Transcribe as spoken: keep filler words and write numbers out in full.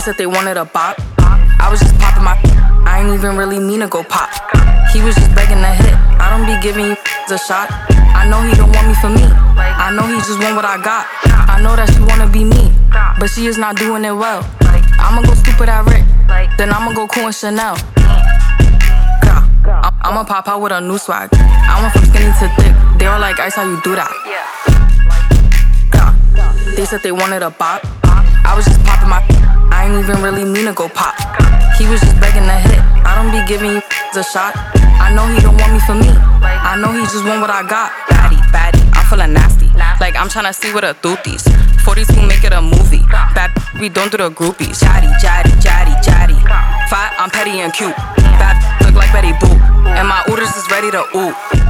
said they wanted a bop. I was just popping my. I ain't even really mean to go pop. He was just begging to hit. I don't be giving you a shot. I know he don't want me for me. I know he just want what I got. I know that she wanna be me, but she is not doing it well. I'ma go stupid at Rick, then I'ma go cool in Chanel. I'ma pop out with a new swag. I went from skinny to thick. They were like, Ice, how you do that? They said they wanted a bop. I was just popping my. I ain't even really mean to go pop. He was just begging to hit. I don't be giving you a shot. I know he don't want me for me. I know he just want what I got. Baddie, baddie, I'm feeling nasty. Like I'm tryna see what a thooties. forty-two make it a movie. Bad, we don't do the groupies. Jaddy, jaddy, jaddy, jaddy. Fat, I'm petty and cute. Bad, look like Betty Boop. And my oodles is ready to ooh.